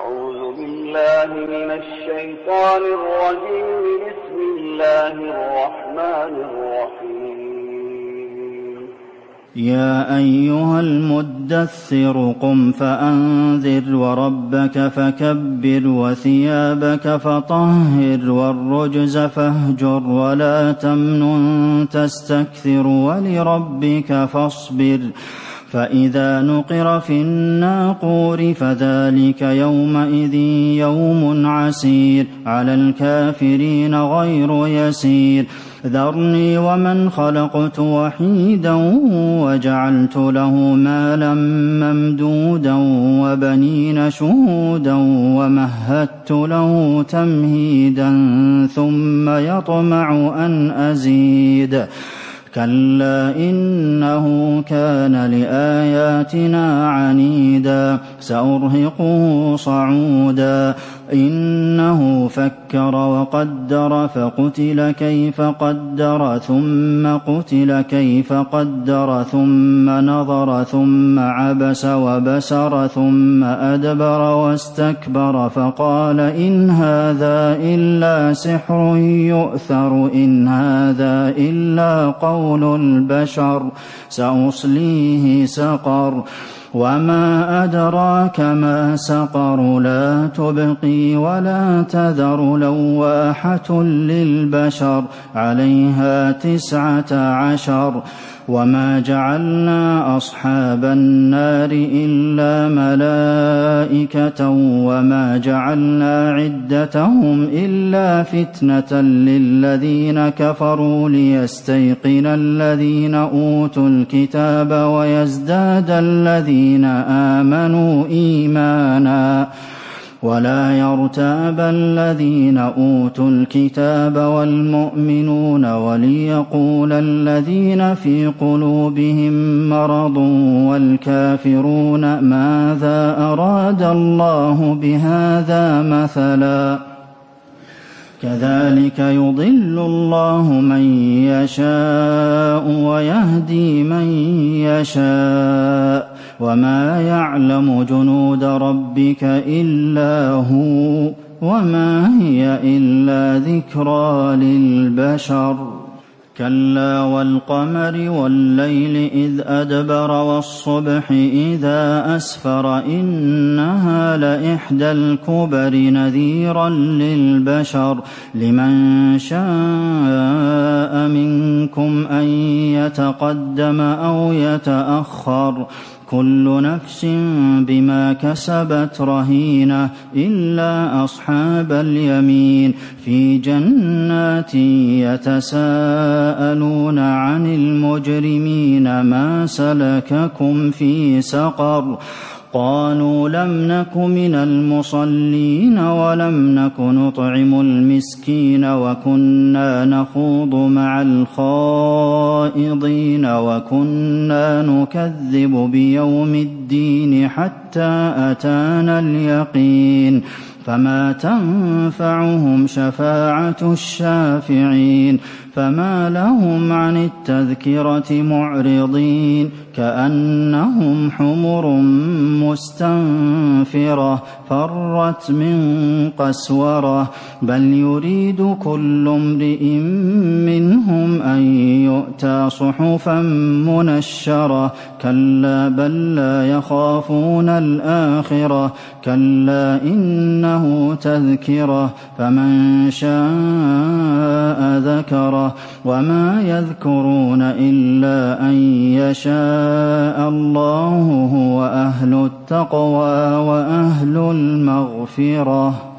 أعوذ بالله من الشيطان الرجيم. بسم الله الرحمن الرحيم. يا أيها المدثر قم فأنذر وربك فكبر وثيابك فطهر والرجز فاهجر ولا تمنن تستكثر ولربك فاصبر فإذا نقر في الناقور فذلك يومئذ يوم عسير على الكافرين غير يسير. ذرني ومن خلقت وحيدا وجعلت له مالا ممدودا وبنين شهودا ومهدت له تمهيدا ثم يطمع أن أزيد كلا إنه كان لآياتنا عنيدا سأرهقه صعودا. إنه فكر وقدر فقتل كيف قدر ثم قتل كيف قدر ثم نظر ثم عبس وبسر ثم أدبر واستكبر فقال إن هذا إلا سحر يؤثر إن هذا إلا قول البشر سأصليه سقر وما أدراك ما سقر لا تبقي ولا تذر لواحة للبشر عليها 19 وما جعلنا أصحاب النار إلا ملائكة وما جعلنا عدتهم إلا فتنة للذين كفروا ليستيقن الذين أوتوا الكتاب ويزداد الذين آمنوا إيمانا ولا يرتاب الذين أوتوا الكتاب والمؤمنون وليقول الذين في قلوبهم مرض والكافرون ماذا أراد الله بهذا مثلا كذلك يضل الله من يشاء ويهدي من يشاء وما يعلم جنود ربك إلا هو وما هي إلا ذكرى للبشر. كلا والقمر والليل إذ أدبر والصبح إذا أسفر إنها لإحدى الكبر نذيرا للبشر لمن شاء منكم أن يتقدم أو يتأخر كل نفس بما كسبت رهينة إلا أصحاب اليمين في جنات يتساءلون عن المجرمين ما سلككم في سقر قالوا لم نك من المصلين ولم نك نطعم المسكين وكنا نخوض مع الخائضين وكنا نكذب بيوم الدين حتى أتانا اليقين فما تنفعهم شفاعة الشافعين فما لهم عن التذكرة معرضين كأنهم حمر مستنفرة فرت من قسورة بل يريد كل امرئ منهم أن يؤتى صحفا منشرة كلا بل لا يخافون الآخرة كلا إنه تذكرة فمن شاء ذكره وما يذكرون إلا أن يشاء الله هو أهل التقوى وأهل المغفرة.